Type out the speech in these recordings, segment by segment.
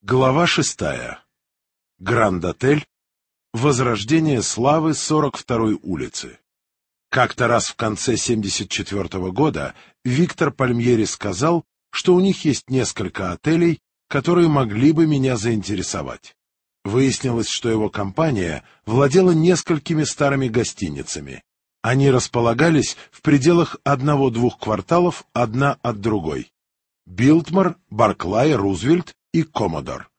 Глава 6. Гранд-отель. Возрождение славы 42-й улицы. Как-то раз в конце 74-го года Виктор Пальмьери сказал, что у них есть несколько отелей, которые могли бы меня заинтересовать. Выяснилось, что его компания владела несколькими старыми гостиницами. Они располагались в пределах 1-2 кварталов одна от другой. Билтмор, Барклай, Рузвельт и Коммодор.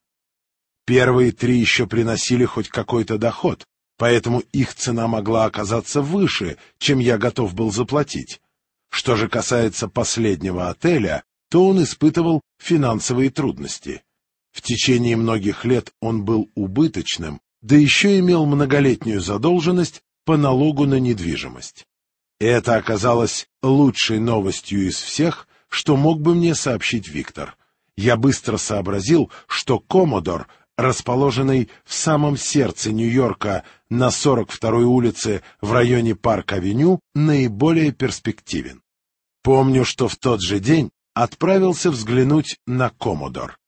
Первые 3 еще приносили хоть какой-то доход, поэтому их цена могла оказаться выше, чем я готов был заплатить. Что же касается последнего отеля, то он испытывал финансовые трудности. В течение многих лет он был убыточным, да еще имел многолетнюю задолженность по налогу на недвижимость. Это оказалось лучшей новостью из всех, что мог бы мне сообщить Виктор. Я быстро сообразил, что Коммодор, расположенный в самом сердце Нью-Йорка на 42-й улице в районе Парк-авеню, наиболее перспективен. Помню, что в тот же день отправился взглянуть на Коммодор.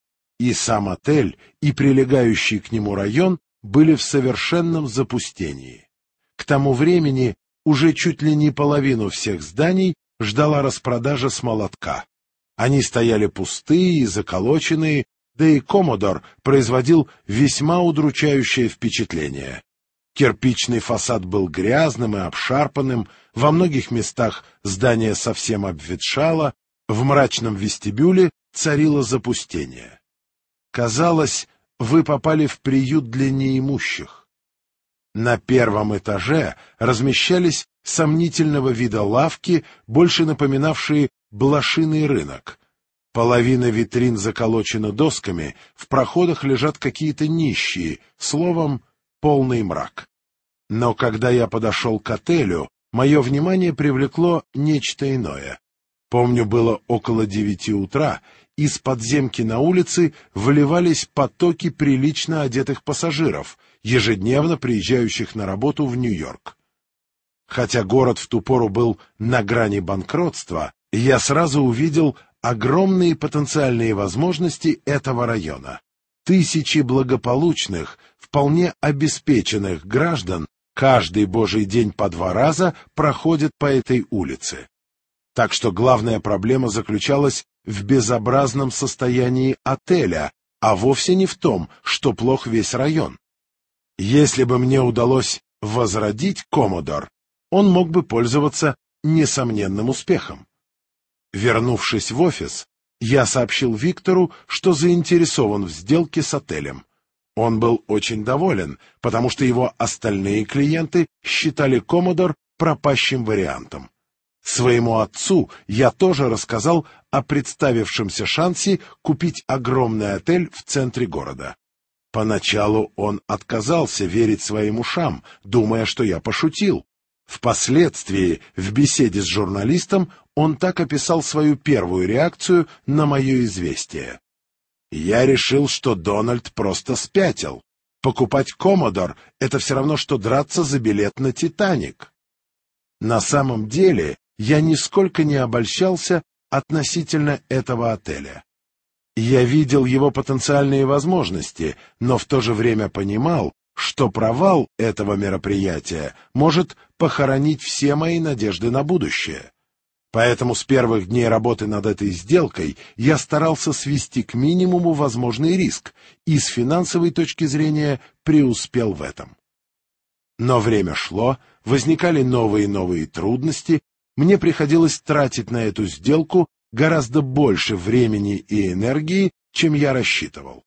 И сам отель, и прилегающий к нему район были в совершенном запустении. К тому времени уже чуть ли не половину всех зданий ждала распродажа с молотка. Они стояли пустые и заколоченные, да и Коммодор производил весьма удручающее впечатление. Кирпичный фасад был грязным и обшарпанным, во многих местах здание совсем обветшало, в мрачном вестибюле царило запустение. Казалось, вы попали в приют для неимущих. На 1-м этаже размещались сомнительного вида лавки, больше напоминавшие блошиный рынок. Половина витрин заколочена досками, в проходах лежат какие-то нищие, словом, полный мрак. Но когда я подошел к отелю, мое внимание привлекло нечто иное. Помню, было около 9 утра, из подземки на улице выливались потоки прилично одетых пассажиров, ежедневно приезжающих на работу в Нью-Йорк. Хотя город в ту пору был на грани банкротства, я сразу увидел огромные потенциальные возможности этого района. Тысячи благополучных, вполне обеспеченных граждан каждый божий день по 2 раза проходят по этой улице. Так что главная проблема заключалась в безобразном состоянии отеля, а вовсе не в том, что плох весь район. Если бы мне удалось возродить Коммодор, он мог бы пользоваться несомненным успехом. Вернувшись в офис, я сообщил Виктору, что заинтересован в сделке с отелем. Он был очень доволен, потому что его остальные клиенты считали Коммодор пропащим вариантом. Своему отцу я тоже рассказал о представившемся шансе купить огромный отель в центре города. Поначалу он отказался верить своим ушам, думая, что я пошутил. Впоследствии, в беседе с журналистом, он так описал свою первую реакцию на мое известие. Я решил, что Дональд просто спятил. Покупать Коммодор — это все равно, что драться за билет на «Титаник». На самом деле, я нисколько не обольщался относительно этого отеля. Я видел его потенциальные возможности, но в то же время понимал, что провал этого мероприятия может похоронить все мои надежды на будущее. Поэтому с первых дней работы над этой сделкой я старался свести к минимуму возможный риск и с финансовой точки зрения преуспел в этом. Но время шло, возникали новые и новые трудности, мне приходилось тратить на эту сделку гораздо больше времени и энергии, чем я рассчитывал.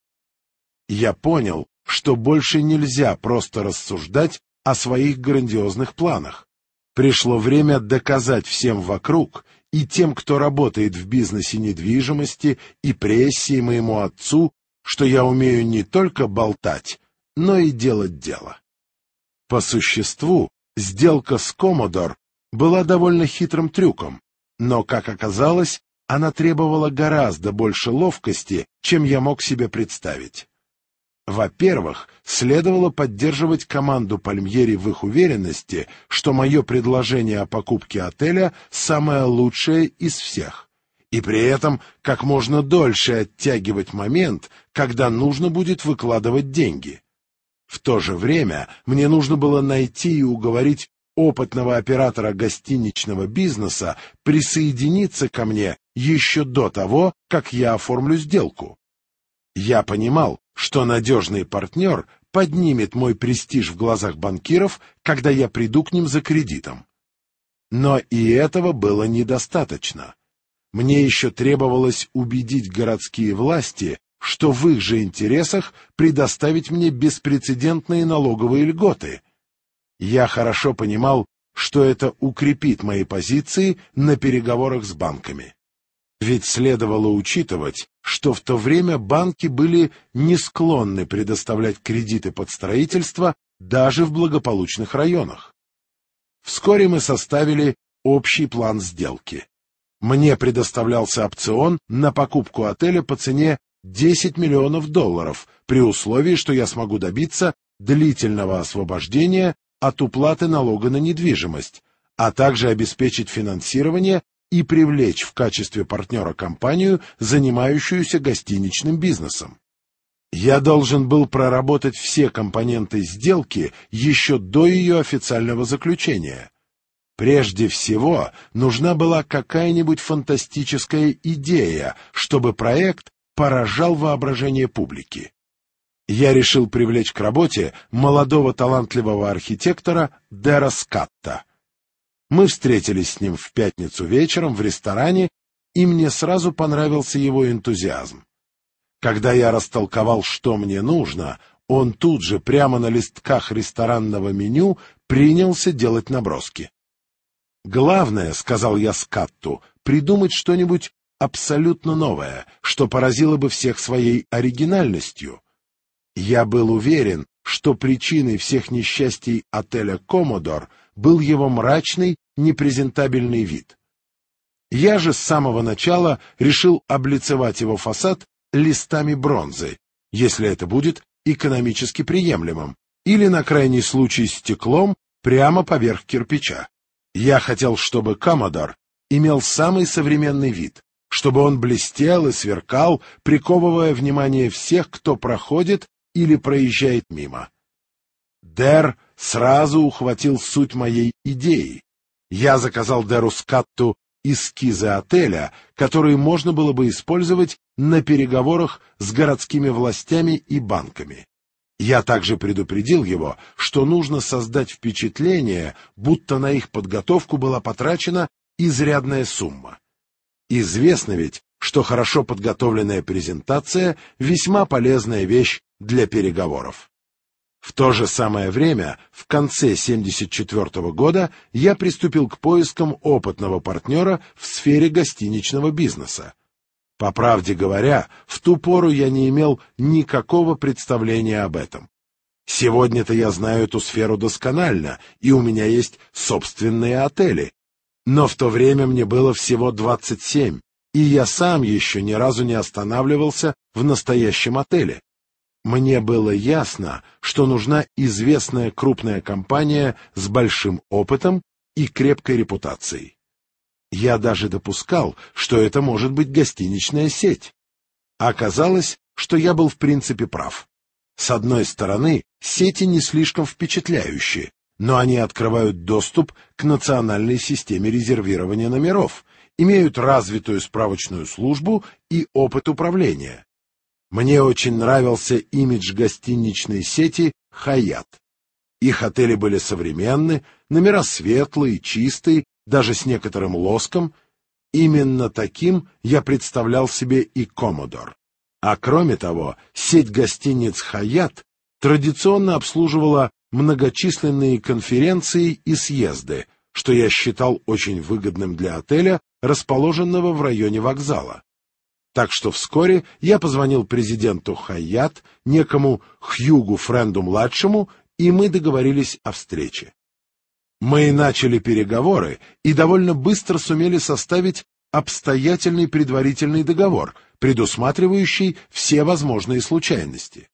Я понял, что больше нельзя просто рассуждать о своих грандиозных планах. Пришло время доказать всем вокруг, и тем, кто работает в бизнесе недвижимости, и прессе, и моему отцу, что я умею не только болтать, но и делать дело. По существу, сделка с Коммодор была довольно хитрым трюком, но, как оказалось, она требовала гораздо больше ловкости, чем я мог себе представить. Во-первых, следовало поддерживать команду Пальмьери в их уверенности, что мое предложение о покупке отеля самое лучшее из всех, и при этом как можно дольше оттягивать момент, когда нужно будет выкладывать деньги. В то же время мне нужно было найти и уговорить опытного оператора гостиничного бизнеса присоединиться ко мне еще до того, как я оформлю сделку. Я понимал, что надежный партнер поднимет мой престиж в глазах банкиров, когда я приду к ним за кредитом. Но и этого было недостаточно. Мне еще требовалось убедить городские власти, что в их же интересах предоставить мне беспрецедентные налоговые льготы. Я хорошо понимал, что это укрепит мои позиции на переговорах с банками. Ведь следовало учитывать, что в то время банки были не склонны предоставлять кредиты под строительство даже в благополучных районах. Вскоре мы составили общий план сделки. Мне предоставлялся опцион на покупку отеля по цене $10 миллионов при условии, что я смогу добиться длительного освобождения от уплаты налога на недвижимость, а также обеспечить финансирование и привлечь в качестве партнера компанию, занимающуюся гостиничным бизнесом. Я должен был проработать все компоненты сделки еще до ее официального заключения. Прежде всего, нужна была какая-нибудь фантастическая идея, чтобы проект поражал воображение публики. Я решил привлечь к работе молодого талантливого архитектора Дэра Скатта. Мы встретились с ним в пятницу вечером в ресторане, и мне сразу понравился его энтузиазм. Когда я растолковал, что мне нужно, он тут же прямо на листках ресторанного меню принялся делать наброски. «Главное, — сказал я Скатту, — придумать что-нибудь абсолютно новое, что поразило бы всех своей оригинальностью. Я был уверен, что причиной всех несчастий отеля «Коммодор» был его мрачный, непрезентабельный вид. Я же с самого начала решил облицевать его фасад листами бронзы, если это будет экономически приемлемым, или, на крайний случай, стеклом прямо поверх кирпича. Я хотел, чтобы «Коммодор» имел самый современный вид, чтобы он блестел и сверкал, приковывая внимание всех, кто проходит или проезжает мимо. Дэр сразу ухватил суть моей идеи. Я заказал Дэру Скатту эскизы отеля, которые можно было бы использовать на переговорах с городскими властями и банками. Я также предупредил его, что нужно создать впечатление, будто на их подготовку была потрачена изрядная сумма. Известно ведь, что хорошо подготовленная презентация — весьма полезная вещь для переговоров. В то же самое время, в конце 1974 года, я приступил к поискам опытного партнера в сфере гостиничного бизнеса. По правде говоря, в ту пору я не имел никакого представления об этом. Сегодня-то я знаю эту сферу досконально, и у меня есть собственные отели. Но в то время мне было всего 27, и я сам еще ни разу не останавливался в настоящем отеле. Мне было ясно, что нужна известная крупная компания с большим опытом и крепкой репутацией. Я даже допускал, что это может быть гостиничная сеть. Оказалось, что я был в принципе прав. С одной стороны, сети не слишком впечатляющие, но они открывают доступ к национальной системе резервирования номеров, имеют развитую справочную службу и опыт управления. Мне очень нравился имидж гостиничной сети «Хаятт». Их отели были современны, номера светлые, чистые, даже с некоторым лоском. Именно таким я представлял себе и «Коммодор». А кроме того, сеть гостиниц «Хаятт» традиционно обслуживала многочисленные конференции и съезды, что я считал очень выгодным для отеля, расположенного в районе вокзала. Так что вскоре я позвонил президенту «Хаятт», некому Хьюгу Френду-младшему, и мы договорились о встрече. Мы начали переговоры и довольно быстро сумели составить обстоятельный предварительный договор, предусматривающий все возможные случайности.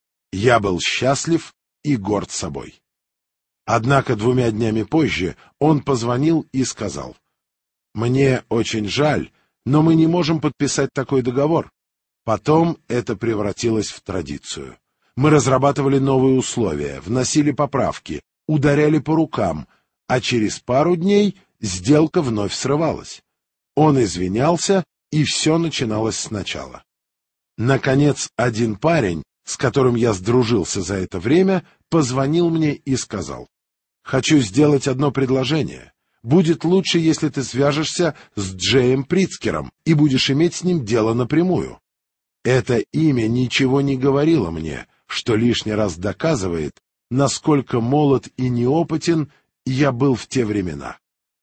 Я был счастлив и горд собой. Однако 2 днями позже он позвонил и сказал: «Мне очень жаль, но мы не можем подписать такой договор. Потом это превратилось в традицию. Мы разрабатывали новые условия, вносили поправки, ударяли по рукам, а через пару дней сделка вновь срывалась. Он извинялся, и все начиналось сначала. Наконец, один парень, с которым я сдружился за это время, позвонил мне и сказал: «Хочу сделать одно предложение. Будет лучше, если ты свяжешься с Джеем Прицкером и будешь иметь с ним дело напрямую». Это имя ничего не говорило мне, что лишний раз доказывает, насколько молод и неопытен я был в те времена.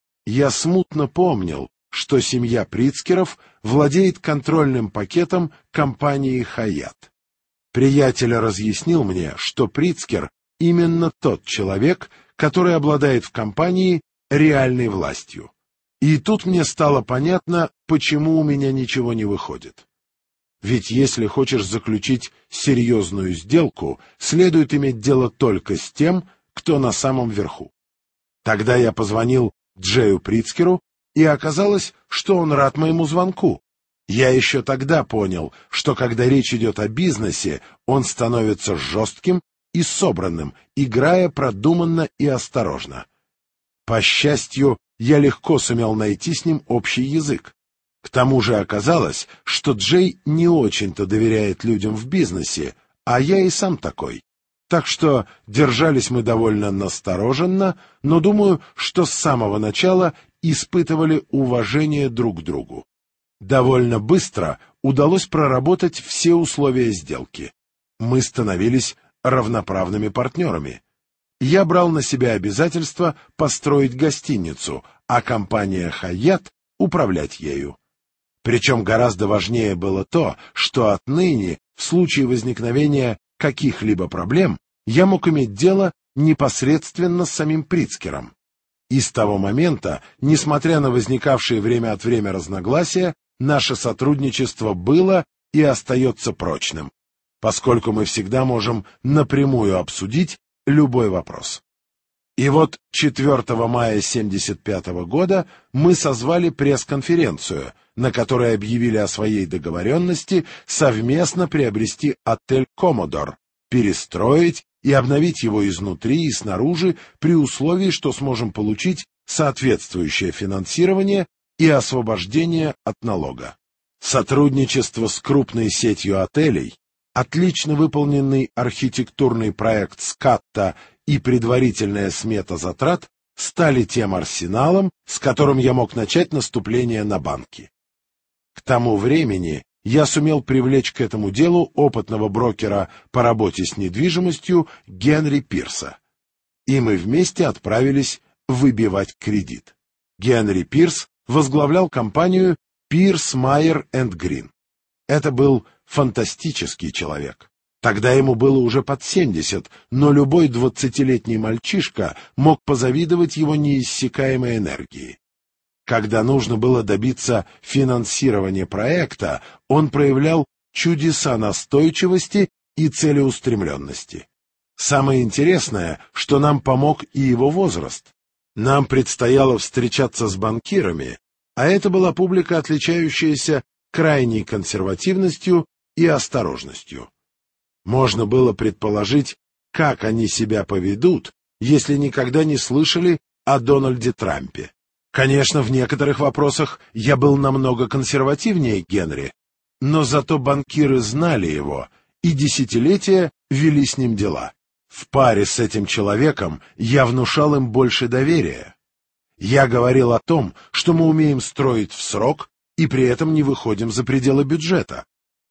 Я смутно помнил, что семья Прицкеров владеет контрольным пакетом компании «Хаят». Приятель разъяснил мне, что Прицкер именно тот человек, который обладает в компании реальной властью. И тут мне стало понятно, почему у меня ничего не выходит. Ведь если хочешь заключить серьезную сделку, следует иметь дело только с тем, кто на самом верху. Тогда я позвонил Джею Прицкеру, и оказалось, что он рад моему звонку. Я еще тогда понял, что когда речь идет о бизнесе, он становится жестким и собранным, играя продуманно и осторожно. По счастью, я легко сумел найти с ним общий язык. К тому же оказалось, что Джей не очень-то доверяет людям в бизнесе, а я и сам такой. Так что держались мы довольно настороженно, но думаю, что с самого начала испытывали уважение друг к другу. Довольно быстро удалось проработать все условия сделки. Мы становились равноправными партнерами. Я брал на себя обязательство построить гостиницу, а компания «Хаят» — управлять ею. Причем гораздо важнее было то, что отныне, в случае возникновения каких-либо проблем, я мог иметь дело непосредственно с самим Прицкером. И с того момента, несмотря на возникавшие время от времени разногласия, наше сотрудничество было и остается прочным, поскольку мы всегда можем напрямую обсудить любой вопрос. И вот 4 мая 1975 года мы созвали пресс-конференцию, на которой объявили о своей договоренности совместно приобрести отель «Коммодор», перестроить и обновить его изнутри и снаружи при условии, что сможем получить соответствующее финансирование и освобождение от налога. Сотрудничество с крупной сетью отелей, отлично выполненный архитектурный проект «Скатта» и предварительная смета затрат стали тем арсеналом, с которым я мог начать наступление на банки. К тому времени я сумел привлечь к этому делу опытного брокера по работе с недвижимостью Генри Пирса, и мы вместе отправились выбивать кредит. Генри Пирс возглавлял компанию Пирс, Майер энд Грин. Это был фантастический человек. Тогда ему было уже под 70, но любой 20-летний мальчишка мог позавидовать его неиссякаемой энергии. Когда нужно было добиться финансирования проекта, он проявлял чудеса настойчивости и целеустремленности. Самое интересное, что нам помог и его возраст. Нам предстояло встречаться с банкирами, а это была публика, отличающаяся крайней консервативностью и осторожностью. Можно было предположить, как они себя поведут, если никогда не слышали о Дональде Трампе. Конечно, в некоторых вопросах я был намного консервативнее Генри, но зато банкиры знали его и десятилетия вели с ним дела. В паре с этим человеком я внушал им больше доверия. Я говорил о том, что мы умеем строить в срок и при этом не выходим за пределы бюджета.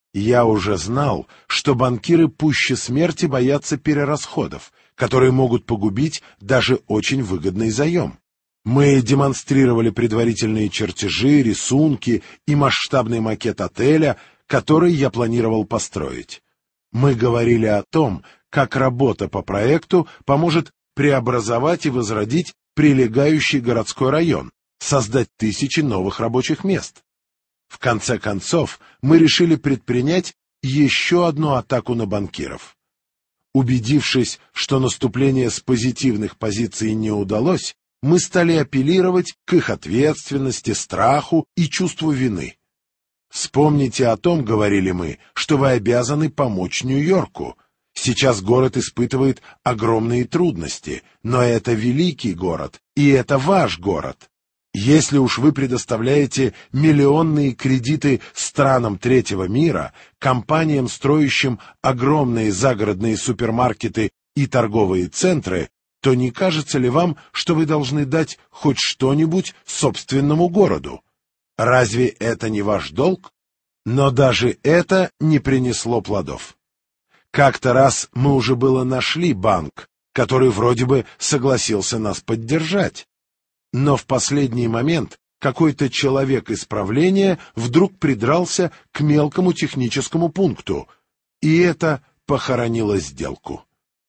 Я уже знал, что банкиры пуще смерти боятся перерасходов, которые могут погубить даже очень выгодный заем. Мы демонстрировали предварительные чертежи, рисунки и масштабный макет отеля, который я планировал построить. Мы говорили о том, как работа по проекту поможет преобразовать и возродить прилегающий городской район, создать тысячи новых рабочих мест. В конце концов, мы решили предпринять еще одну атаку на банкиров. Убедившись, что наступление с позитивных позиций не удалось, мы стали апеллировать к их ответственности, страху и чувству вины. «Вспомните о том, — говорили мы, — что вы обязаны помочь Нью-Йорку. Сейчас город испытывает огромные трудности, но это великий город, и это ваш город. Если уж вы предоставляете миллионные кредиты странам третьего мира, компаниям, строящим огромные загородные супермаркеты и торговые центры, то не кажется ли вам, что вы должны дать хоть что-нибудь собственному городу? Разве это не ваш долг?» Но даже это не принесло плодов. Как-то раз мы уже было нашли банк, который вроде бы согласился нас поддержать. Но в последний момент какой-то человек из правления вдруг придрался к мелкому техническому пункту, и это похоронило сделку.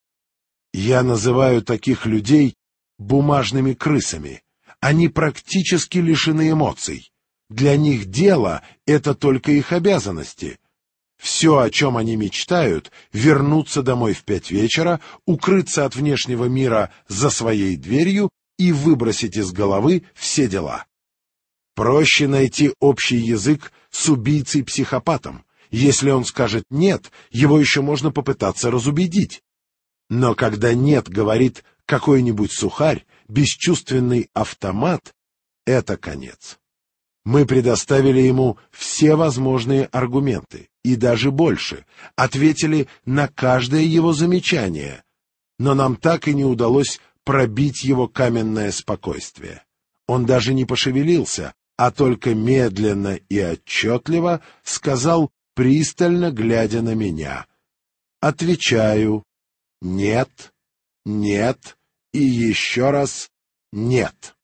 Я называю таких людей бумажными крысами. Они практически лишены эмоций. Для них дело — это только их обязанности. Все, о чем они мечтают — вернуться домой в 5 вечера, укрыться от внешнего мира за своей дверью и выбросить из головы все дела. Проще найти общий язык с убийцей-психопатом. Если он скажет «нет», его еще можно попытаться разубедить. Но когда «нет» говорит какой-нибудь сухарь, бесчувственный автомат — это конец. Мы предоставили ему все возможные аргументы, и даже больше, ответили на каждое его замечание, но нам так и не удалось пробить его каменное спокойствие. Он даже не пошевелился, а только медленно и отчетливо сказал, пристально глядя на меня: «Отвечаю, нет, нет и еще раз нет».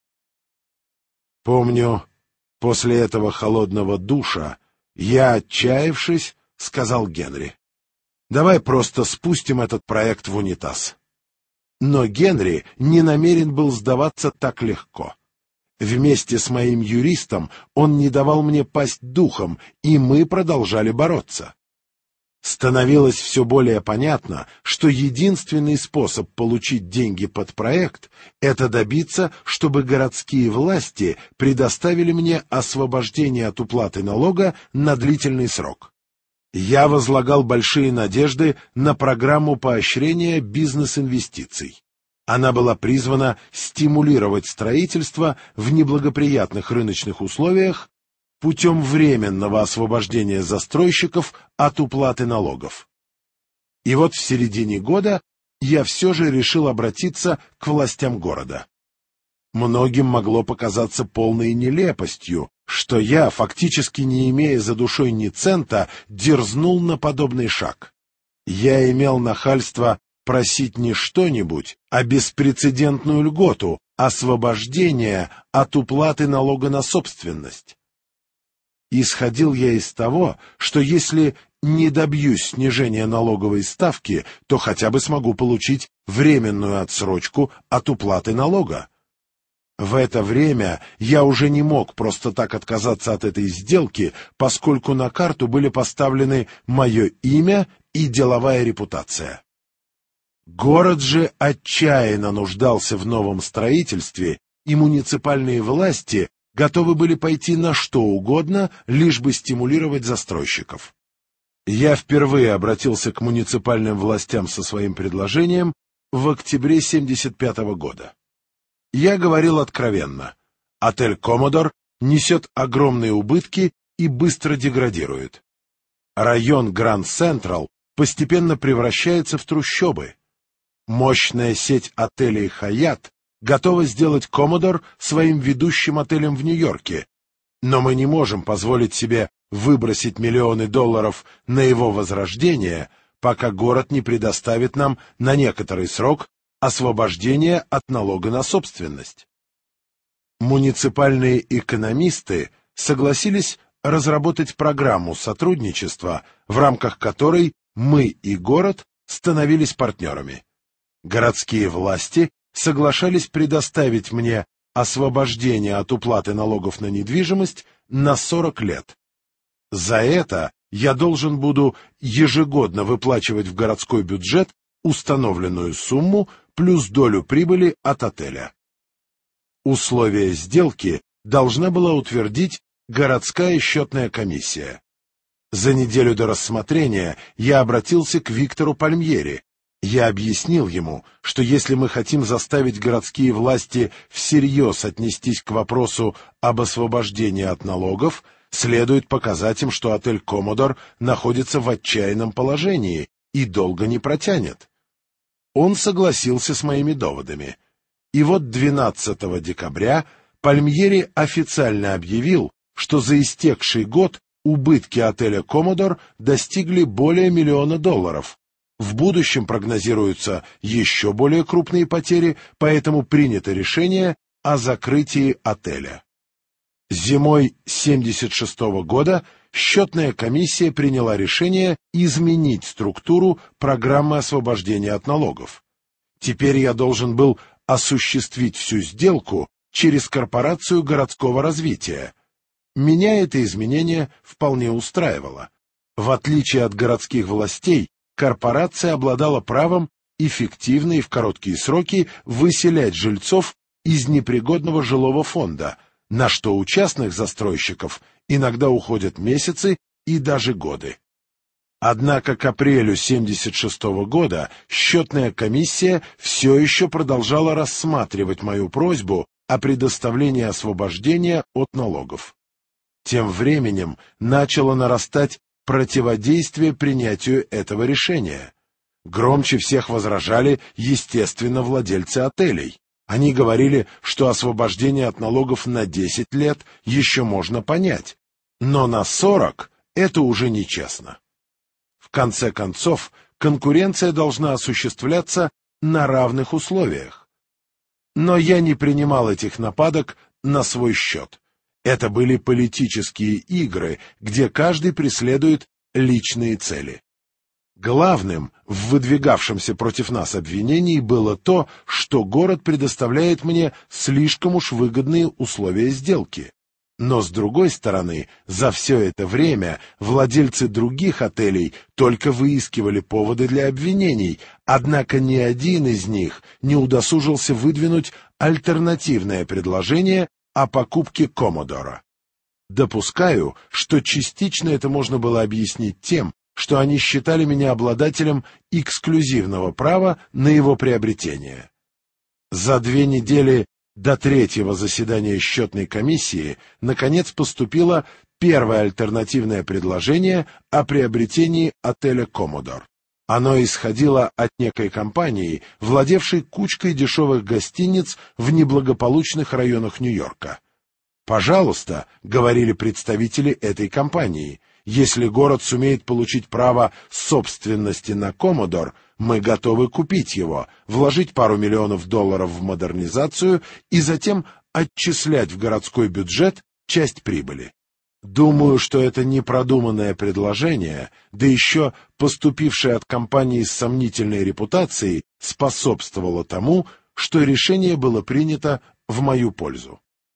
Помню, после этого холодного душа я, отчаявшись, сказал Генри: «Давай просто спустим этот проект в унитаз». Но Генри не намерен был сдаваться так легко. Вместе с моим юристом он не давал мне пасть духом, и мы продолжали бороться. Становилось все более понятно, что единственный способ получить деньги под проект — это добиться, чтобы городские власти предоставили мне освобождение от уплаты налога на длительный срок. Я возлагал большие надежды на программу поощрения бизнес-инвестиций. Она была призвана стимулировать строительство в неблагоприятных рыночных условиях путем временного освобождения застройщиков от уплаты налогов. И вот в середине года я все же решил обратиться к властям города. Многим могло показаться полной нелепостью, что я, фактически не имея за душой ни цента, дерзнул на подобный шаг. Я имел нахальство просить не что-нибудь, а беспрецедентную льготу — освобождение от уплаты налога на собственность. Исходил я из того, что если не добьюсь снижения налоговой ставки, то хотя бы смогу получить временную отсрочку от уплаты налога. В это время я уже не мог просто так отказаться от этой сделки, поскольку на карту были поставлены мое имя и деловая репутация. Город же отчаянно нуждался в новом строительстве, и муниципальные власти готовы были пойти на что угодно, лишь бы стимулировать застройщиков. Я впервые обратился к муниципальным властям со своим предложением в октябре 1975 года. Я говорил откровенно: отель «Коммодор» несет огромные убытки и быстро деградирует. Район Гранд Централ постепенно превращается в трущобы. Мощная сеть отелей «Хаятт» готова сделать «Коммодор» своим ведущим отелем в Нью-Йорке, но мы не можем позволить себе выбросить миллионы долларов на его возрождение, пока город не предоставит нам на некоторый срок освобождение от налога на собственность. Муниципальные экономисты согласились разработать программу сотрудничества, в рамках которой мы и город становились партнерами. Городские власти соглашались предоставить мне освобождение от уплаты налогов на недвижимость на 40 лет. За это я должен буду ежегодно выплачивать в городской бюджет установленную сумму плюс долю прибыли от отеля. Условия сделки должна была утвердить городская счетная комиссия. За неделю до рассмотрения я обратился к Виктору Пальмьери. Я объяснил ему, что если мы хотим заставить городские власти всерьез отнестись к вопросу об освобождении от налогов, следует показать им, что отель «Коммодор» находится в отчаянном положении и долго не протянет. Он согласился с моими доводами. И вот 12 декабря Пальмьери официально объявил, что за истекший год убытки отеля «Коммодор» достигли более $1 миллиона. В будущем прогнозируются еще более крупные потери, поэтому принято решение о закрытии отеля. Зимой 1976 года счетная комиссия приняла решение изменить структуру программы освобождения от налогов. Теперь я должен был осуществить всю сделку через корпорацию городского развития. Меня это изменение вполне устраивало. В отличие от городских властей, корпорация обладала правом эффективно и в короткие сроки выселять жильцов из непригодного жилого фонда, на что у частных застройщиков иногда уходят месяцы и даже годы. Однако к апрелю 1976 года счетная комиссия все еще продолжала рассматривать мою просьбу о предоставлении освобождения от налогов. Тем временем начало нарастать противодействие принятию этого решения. Громче всех возражали, естественно, владельцы отелей. Они говорили, что освобождение от налогов на 10 лет еще можно понять, но на 40 это уже нечестно. В конце концов, конкуренция должна осуществляться на равных условиях. Но я не принимал этих нападок на свой счет. Это были политические игры, где каждый преследует личные цели. Главным в выдвигавшемся против нас обвинении было то, что город предоставляет мне слишком уж выгодные условия сделки. Но, с другой стороны, за все это время владельцы других отелей только выискивали поводы для обвинений, однако ни один из них не удосужился выдвинуть альтернативное предложение о покупке «Коммодора». Допускаю, что частично это можно было объяснить тем, что они считали меня обладателем эксклюзивного права на его приобретение. За 2 недели до 3-го заседания счетной комиссии наконец поступило первое альтернативное предложение о приобретении отеля «Коммодор». Оно исходило от некой компании, владевшей кучкой дешевых гостиниц в неблагополучных районах Нью-Йорка. «Пожалуйста», — говорили представители этой компании, «если город сумеет получить право собственности на «Коммодор», мы готовы купить его, вложить пару миллионов долларов в модернизацию и затем отчислять в городской бюджет часть прибыли». Думаю, что это непродуманное предложение, да еще поступившее от компании с сомнительной репутацией, способствовало тому, что решение было принято в мою пользу.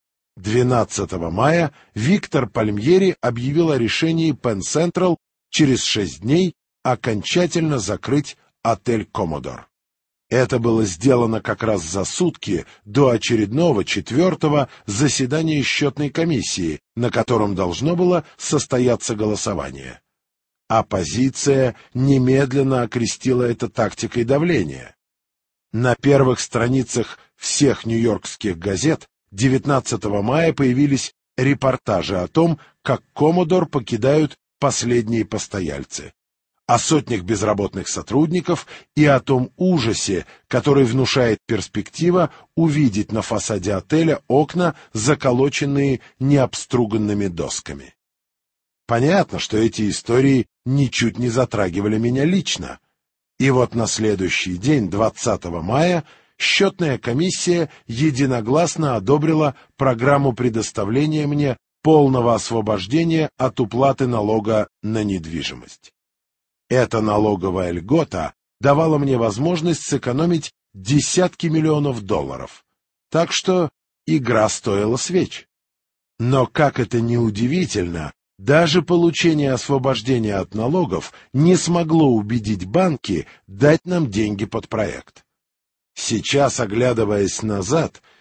12 мая Виктор Пальмьери объявил о решении Penn Central через 6 дней окончательно закрыть отель «Коммодор». Это было сделано как раз за сутки до очередного 4-го заседания счетной комиссии, на котором должно было состояться голосование. Оппозиция немедленно окрестила это тактикой давления. На первых страницах всех нью-йоркских газет 19 мая появились репортажи о том, как «Коммодор» покидают последние постояльцы, о сотнях безработных сотрудников и о том ужасе, который внушает перспектива увидеть на фасаде отеля окна, заколоченные необструганными досками. Понятно, что эти истории ничуть не затрагивали меня лично. И вот на следующий день, 20 мая, счетная комиссия единогласно одобрила программу предоставления мне полного освобождения от уплаты налога на недвижимость. Эта налоговая льгота давала мне возможность сэкономить десятки миллионов долларов, так что игра стоила свеч. Но, как это ни удивительно, даже получение освобождения от налогов не смогло убедить банки дать нам деньги под проект. Сейчас, оглядываясь назад,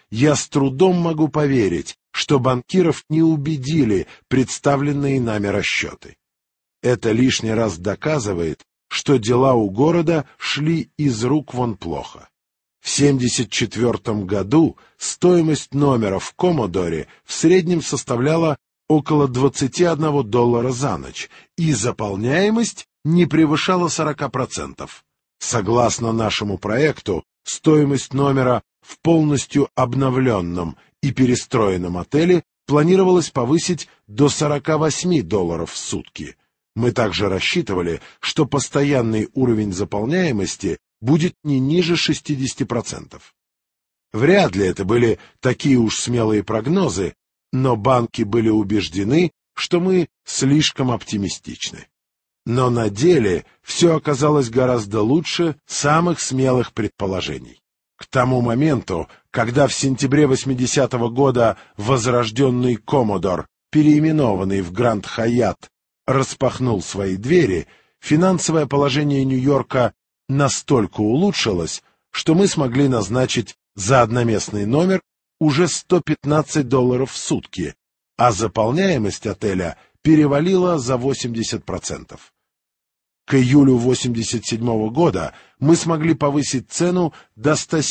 я с трудом могу поверить, что банкиров не убедили представленные нами расчеты. Это лишний раз доказывает, что дела у города шли из рук вон плохо. В 1974 году стоимость номера в Коммодоре в среднем составляла около $21 за ночь, и заполняемость не превышала 40%. Согласно нашему проекту, стоимость номера в полностью обновленном и перестроенном отеле планировалось повысить до $48 в сутки. Мы также рассчитывали, что постоянный уровень заполняемости будет не ниже 60%. Вряд ли это были такие уж смелые прогнозы, но банки были убеждены, что мы слишком оптимистичны. Но на деле все оказалось гораздо лучше самых смелых предположений. К тому моменту, когда в сентябре 80-го года возрожденный Коммодор, переименованный в Гранд Хайат, распахнул свои двери, финансовое положение Нью-Йорка настолько улучшилось, что мы смогли назначить за одноместный номер уже $115 в сутки, а заполняемость отеля перевалила за 80%. К июлю 1987 года мы смогли повысить цену до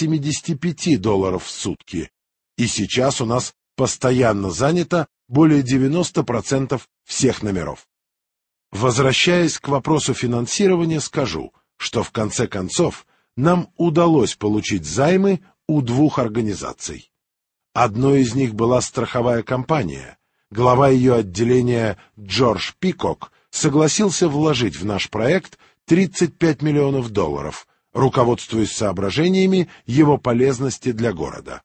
$175 в сутки, и сейчас у нас постоянно занято более 90% всех номеров. Возвращаясь к вопросу финансирования, скажу, что в конце концов нам удалось получить займы у двух организаций. Одной из них была страховая компания. Глава ее отделения Джордж Пикок согласился вложить в наш проект $35 миллионов, руководствуясь соображениями его полезности для города.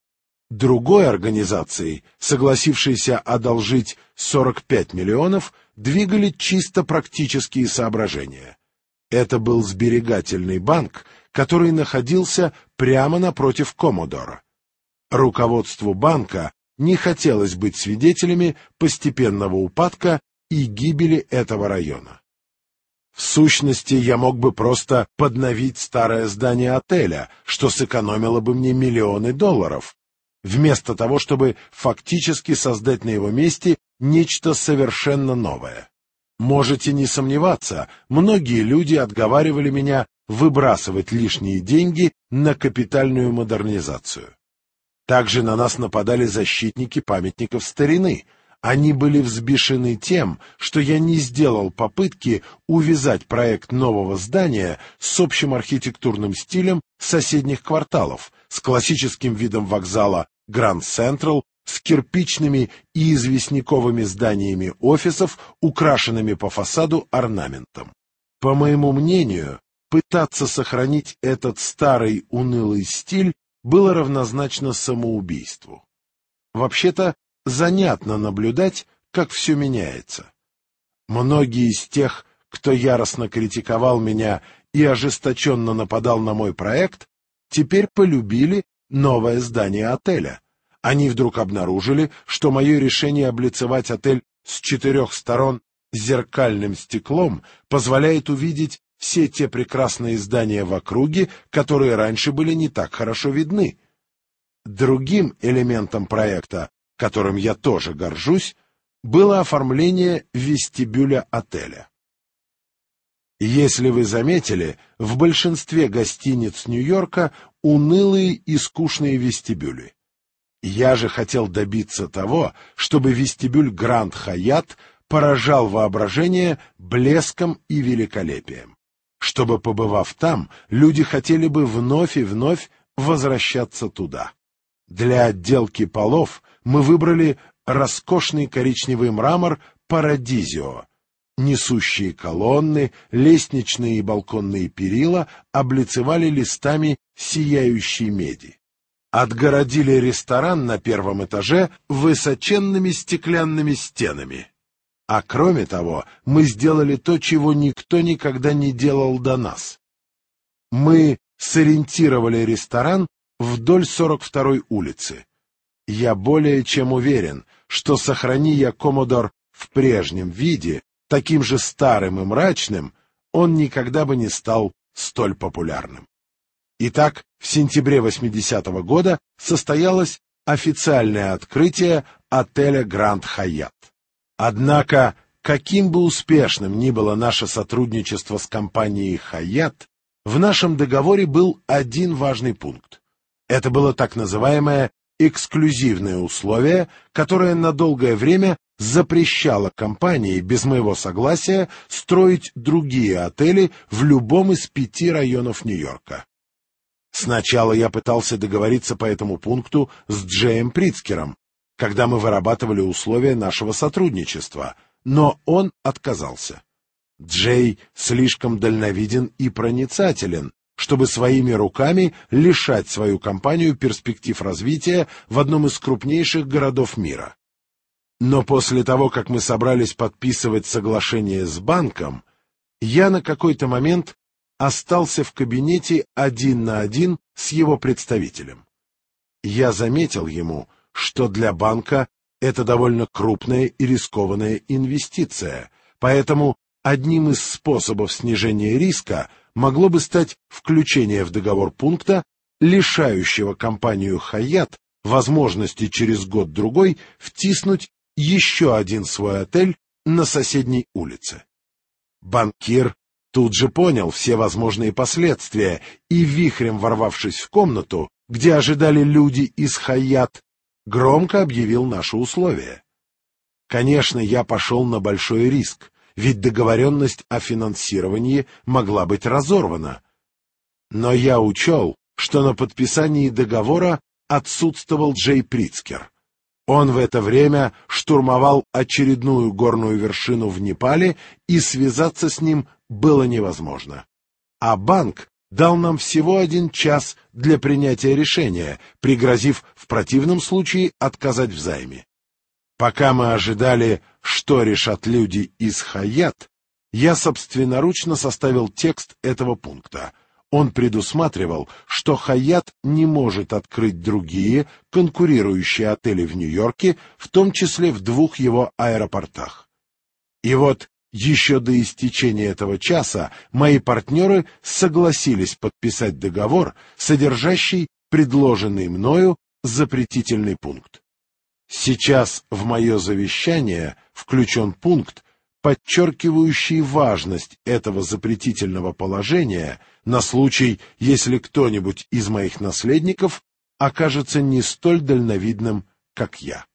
Другой организацией, согласившейся одолжить $45 миллионов, двигали чисто практические соображения. Это был сберегательный банк, который находился прямо напротив Коммодора. Руководству банка не хотелось быть свидетелями постепенного упадка и гибели этого района. В сущности, я мог бы просто подновить старое здание отеля, что сэкономило бы мне миллионы долларов, вместо того, чтобы фактически создать на его месте нечто совершенно новое. Можете не сомневаться, многие люди отговаривали меня выбрасывать лишние деньги на капитальную модернизацию. Также на нас нападали защитники памятников старины. Они были взбешены тем, что я не сделал попытки увязать проект нового здания с общим архитектурным стилем соседних кварталов, с классическим видом вокзала Гранд Централ, с кирпичными и известняковыми зданиями офисов, украшенными по фасаду орнаментом. По моему мнению, пытаться сохранить этот старый унылый стиль было равнозначно самоубийству. Вообще-то, занятно наблюдать, как все меняется. Многие из тех, кто яростно критиковал меня и ожесточенно нападал на мой проект, теперь полюбили новое здание отеля. Они вдруг обнаружили, что мое решение облицевать отель с 4 сторон зеркальным стеклом позволяет увидеть все те прекрасные здания в округе, которые раньше были не так хорошо видны. Другим элементом проекта, которым я тоже горжусь, было оформление вестибюля отеля. Если вы заметили, в большинстве гостиниц Нью-Йорка унылые и скучные вестибюли. Я же хотел добиться того, чтобы вестибюль Гранд Хайат поражал воображение блеском и великолепием. Чтобы, побывав там, люди хотели бы вновь и вновь возвращаться туда. Для отделки полов мы выбрали роскошный коричневый мрамор Парадизио. Несущие колонны, лестничные и балконные перила облицевали листами сияющей меди. Отгородили ресторан на 1-м этаже высоченными стеклянными стенами. А кроме того, мы сделали то, чего никто никогда не делал до нас. Мы сориентировали ресторан вдоль 42-й улицы. Я более чем уверен, что сохрани я Коммодор в прежнем виде, таким же старым и мрачным, он никогда бы не стал столь популярным. Итак, в сентябре 80-го года состоялось официальное открытие отеля «Гранд Хайят». Однако, каким бы успешным ни было наше сотрудничество с компанией «Хайят», в нашем договоре был один важный пункт. Это было так называемое эксклюзивное условие, которое на долгое время запрещало компании без моего согласия строить другие отели в любом из 5 районов Нью-Йорка. Сначала я пытался договориться по этому пункту с Джеем Прицкером, когда мы вырабатывали условия нашего сотрудничества, но он отказался. Джей слишком дальновиден и проницателен, чтобы своими руками лишать свою компанию перспектив развития в одном из крупнейших городов мира. Но после того, как мы собрались подписывать соглашение с банком, я на какой-то момент остался в кабинете один на один с его представителем. Я заметил ему, что для банка это довольно крупная и рискованная инвестиция, поэтому одним из способов снижения риска могло бы стать включение в договор пункта, лишающего компанию «Хайят» возможности через год-другой втиснуть еще один свой отель на соседней улице. Банкир тут же понял все возможные последствия и, вихрем ворвавшись в комнату, где ожидали люди из «Хайят», громко объявил наши условия. Конечно, я пошел на большой риск, ведь договоренность о финансировании могла быть разорвана. Но я учел, что на подписании договора отсутствовал Джей Прицкер. Он в это время штурмовал очередную горную вершину в Непале, и связаться с ним было невозможно. А банк дал нам всего 1 час для принятия решения, пригрозив в противном случае отказать в займе. Пока мы ожидали, что решат люди из «Хайят», я собственноручно составил текст этого пункта. Он предусматривал, что «Хайят» не может открыть другие конкурирующие отели в Нью-Йорке, в том числе в 2 его аэропортах. И вот еще до истечения этого часа мои партнеры согласились подписать договор, содержащий предложенный мною запретительный пункт. Сейчас в мое завещание включен пункт, подчеркивающий важность этого запретительного положения на случай, если кто-нибудь из моих наследников окажется не столь дальновидным, как я.